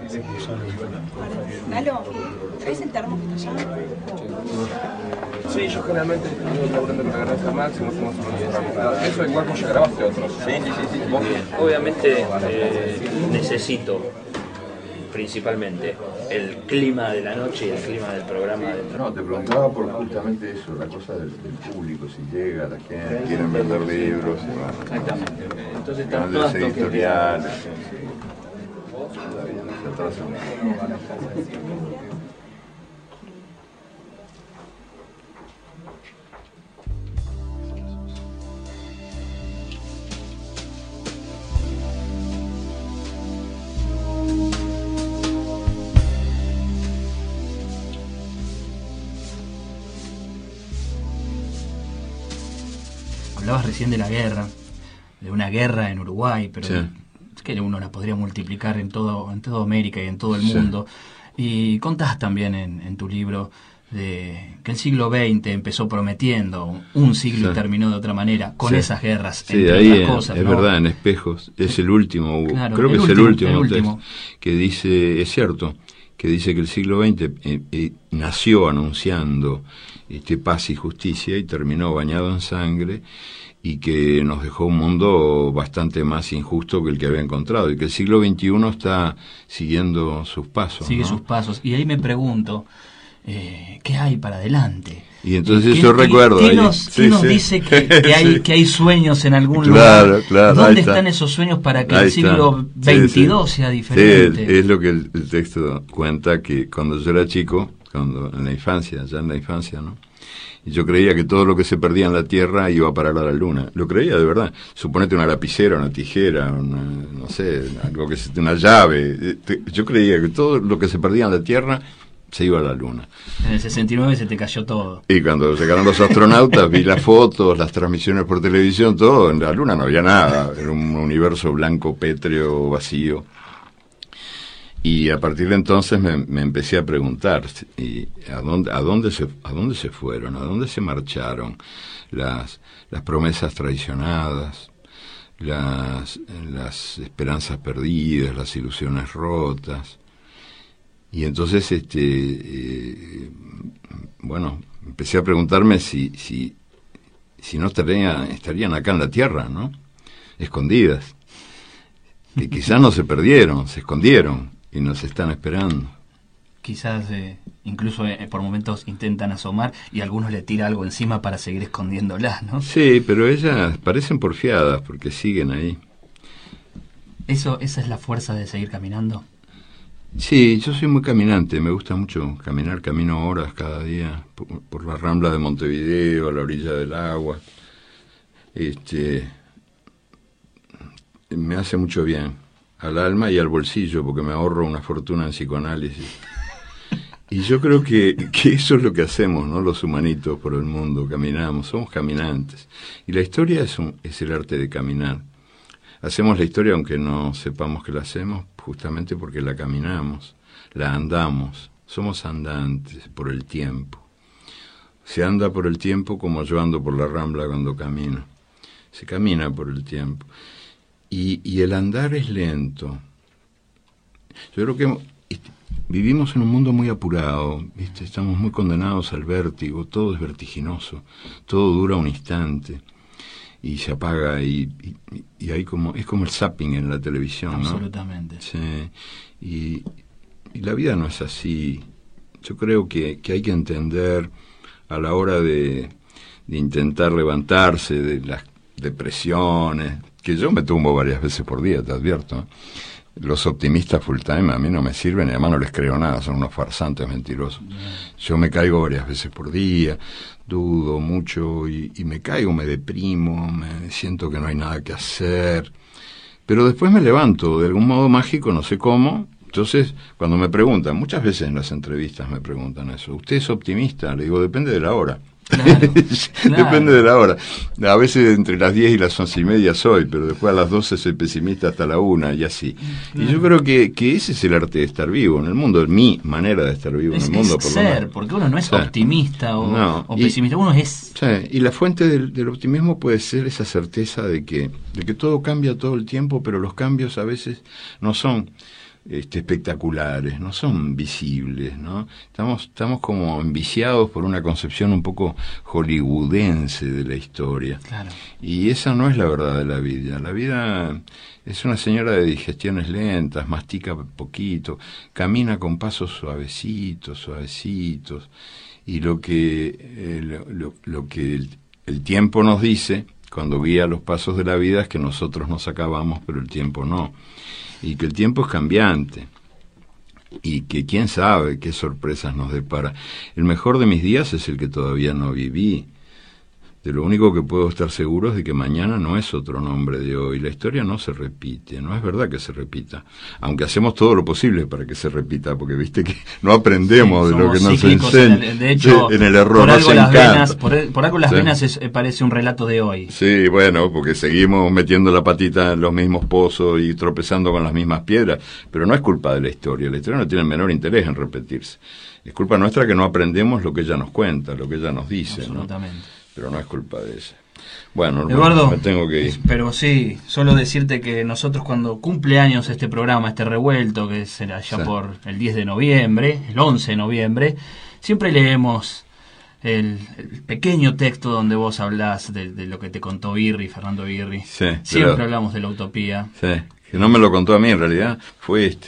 Lalo, ¿traes el termo que está allá? Sí, yo generalmente estoy laburando con la Granja Máximo, hacemos una universidad. Eso igual vos ya grabaste otros. Sí. Obviamente necesito principalmente el clima de la noche y el clima del programa. No, te preguntaba por justamente eso, la cosa del público, si llega la gente, quieren vender libros, Exactamente. Entonces están están todas editoriales. Hablabas recién de la guerra, de una guerra en Uruguay, pero sí, es que uno la podría multiplicar en toda América y en todo el mundo. Y contás también en tu libro de que el siglo XX empezó prometiendo un siglo y terminó de otra manera, con esas guerras, entre ahí otras cosas. Es ¿no? verdad, en Espejos, es el último, claro, creo que es el último texto, que dice, es cierto, que dice que el siglo XX nació anunciando paz y justicia y terminó bañado en sangre, y que nos dejó un mundo bastante más injusto que el que había encontrado, y que el siglo XXI está siguiendo sus pasos. Sigue sus pasos, y ahí me pregunto, ¿qué hay para adelante? Y entonces yo recuerdo... ¿Qué nos dice que hay sueños en algún lugar? Claro, ¿Dónde están esos sueños para que el siglo XXII sea diferente? Sí, es lo que el texto cuenta, que cuando yo era chico, en la infancia, ¿no? Y yo creía que todo lo que se perdía en la Tierra iba a parar a la Luna. Lo creía de verdad. Suponete una lapicera, una tijera, no sé, una llave. Yo creía que todo lo que se perdía en la Tierra se iba a la Luna. En el 69 se te cayó todo. Y cuando llegaron los astronautas, vi las fotos, las transmisiones por televisión, todo. En la Luna no había nada. Era un universo blanco, pétreo, vacío. Y a partir de entonces me empecé a preguntar, ¿a dónde se fueron? ¿A dónde se marcharon las promesas traicionadas, las esperanzas perdidas, las ilusiones rotas? Y entonces, empecé a preguntarme si no estarían acá en la Tierra, ¿no? Escondidas. Y quizás no se perdieron, se escondieron. Y nos están esperando. Quizás incluso por momentos intentan asomar y algunos le tira algo encima para seguir escondiéndolas, ¿no? Sí, pero ellas parecen porfiadas porque siguen ahí. ¿Esa es la fuerza de seguir caminando? Sí, yo soy muy caminante, me gusta mucho caminar, camino horas cada día por la Rambla de Montevideo, a la orilla del agua. Me hace mucho bien al alma y al bolsillo, porque me ahorro una fortuna en psicoanálisis. Y yo creo que eso es lo que hacemos, ¿no? Los humanitos por el mundo, caminamos, somos caminantes. Y la historia es el arte de caminar. Hacemos la historia aunque no sepamos que la hacemos, justamente porque la caminamos, la andamos, somos andantes por el tiempo. Se anda por el tiempo como yo ando por la Rambla cuando camino. Se camina por el tiempo. Y el andar es lento. Yo creo que vivimos en un mundo muy apurado, ¿viste? Estamos muy condenados al vértigo, todo es vertiginoso, todo dura un instante y se apaga y hay es como el zapping en la televisión, ¿no? Absolutamente. Sí. Y la vida no es así. Yo creo que hay que entender a la hora de intentar levantarse de las depresiones, que yo me tumbo varias veces por día, te advierto. Los optimistas full time a mí no me sirven y además no les creo nada, son unos farsantes mentirosos. Yo me caigo varias veces por día, dudo mucho y me caigo, me deprimo, me siento que no hay nada que hacer. Pero después me levanto, de algún modo mágico, no sé cómo. Entonces, cuando me preguntan, muchas veces en las entrevistas me preguntan eso, ¿usted es optimista? Le digo, depende de la hora. Claro. Depende de la hora. A veces entre las 10 y las 11:30 soy, pero después a las 12 soy pesimista hasta la 1 y así. Y yo creo que ese es el arte de estar vivo en el mundo, es mi manera de estar vivo en el mundo. Por ser, porque uno no es optimista o pesimista, uno es... Sí, y la fuente del optimismo puede ser esa certeza de que todo cambia todo el tiempo, pero los cambios a veces no son espectaculares, no son visibles, ¿no? Estamos como enviciados por una concepción un poco hollywoodense de la historia. Claro. Y esa no es la verdad de la vida. La vida es una señora de digestiones lentas, mastica poquito, camina con pasos suavecitos, suavecitos. Y lo que el tiempo nos dice, cuando guía los pasos de la vida, es que nosotros nos acabamos, pero el tiempo no. Y que el tiempo es cambiante. Y que quién sabe qué sorpresas nos depara. El mejor de mis días es el que todavía no viví. De lo único que puedo estar seguro es de que mañana no es otro nombre de hoy. La historia no se repite, no es verdad que se repita. Aunque hacemos todo lo posible para que se repita, porque viste que no aprendemos de lo que nos enseñan. De hecho, en el error por nos algo las encanta. venas, por algo las venas parece un relato de hoy. Sí, bueno, porque seguimos metiendo la patita en los mismos pozos y tropezando con las mismas piedras. Pero no es culpa de la historia no tiene el menor interés en repetirse. Es culpa nuestra que no aprendemos lo que ella nos cuenta, lo que ella nos dice, absolutamente. ¿no? Pero no es culpa de ella. Bueno, Eduardo, me tengo que ir. Pero sí, solo decirte que nosotros cuando cumple años este programa, este revuelto, que será ya por el 10 de noviembre, el 11 de noviembre, siempre leemos el pequeño texto donde vos hablás de lo que te contó Fernando Birri. Sí, siempre hablamos de la utopía. Sí, que no me lo contó a mí en realidad, fue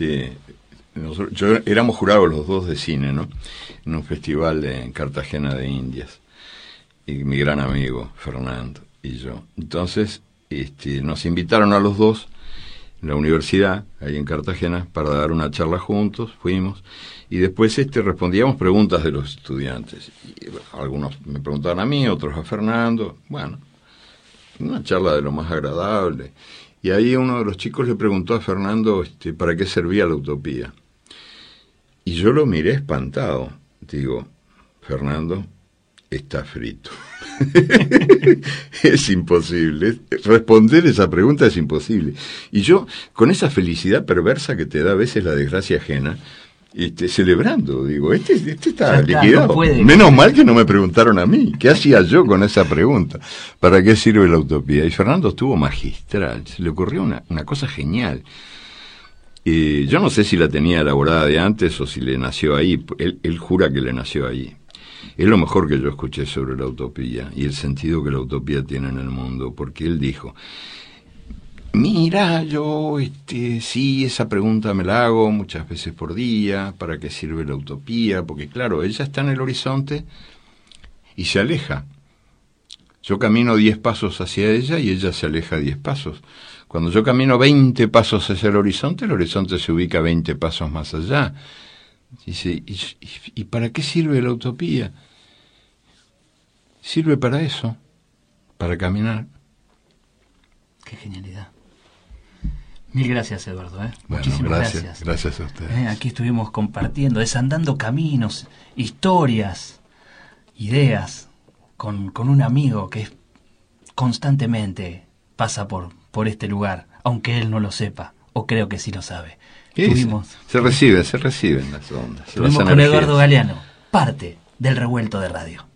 éramos jurados los dos de cine, ¿no? En un festival en Cartagena de Indias. Y mi gran amigo Fernando y yo. Entonces, nos invitaron a los dos en la universidad, ahí en Cartagena, para dar una charla juntos, fuimos, y después respondíamos preguntas de los estudiantes. Y, algunos me preguntaban a mí, otros a Fernando, bueno, una charla de lo más agradable. Y ahí uno de los chicos le preguntó a Fernando para qué servía la utopía. Y yo lo miré espantado. Digo, Fernando, está frito. Es imposible. Responder esa pregunta es imposible. Y yo, con esa felicidad perversa que te da a veces la desgracia ajena, celebrando, digo, está liquidado. No menos mal que no me preguntaron a mí. ¿Qué hacía yo con esa pregunta? ¿Para qué sirve la utopía? Y Fernando estuvo magistral. Se le ocurrió una cosa genial. Yo no sé si la tenía elaborada de antes o si le nació ahí. Él jura que le nació ahí. Es lo mejor que yo escuché sobre la utopía y el sentido que la utopía tiene en el mundo, porque él dijo, mira, yo sí, esa pregunta me la hago muchas veces por día, ¿para qué sirve la utopía? Porque claro, ella está en el horizonte y se aleja. Yo camino 10 pasos hacia ella y ella se aleja 10 pasos. Cuando yo camino 20 pasos hacia el horizonte se ubica 20 pasos más allá. Dice, ¿y para qué sirve la utopía? Sirve para eso, para caminar. Qué genialidad. Mil gracias, Eduardo. Bueno, muchísimas gracias. Gracias a ustedes. Aquí estuvimos compartiendo, desandando caminos, historias, ideas, con un amigo que constantemente pasa por este lugar, aunque él no lo sepa, o creo que sí lo sabe. Se reciben las ondas. Estuvimos con Eduardo Galeano, parte del Revuelto de Radio.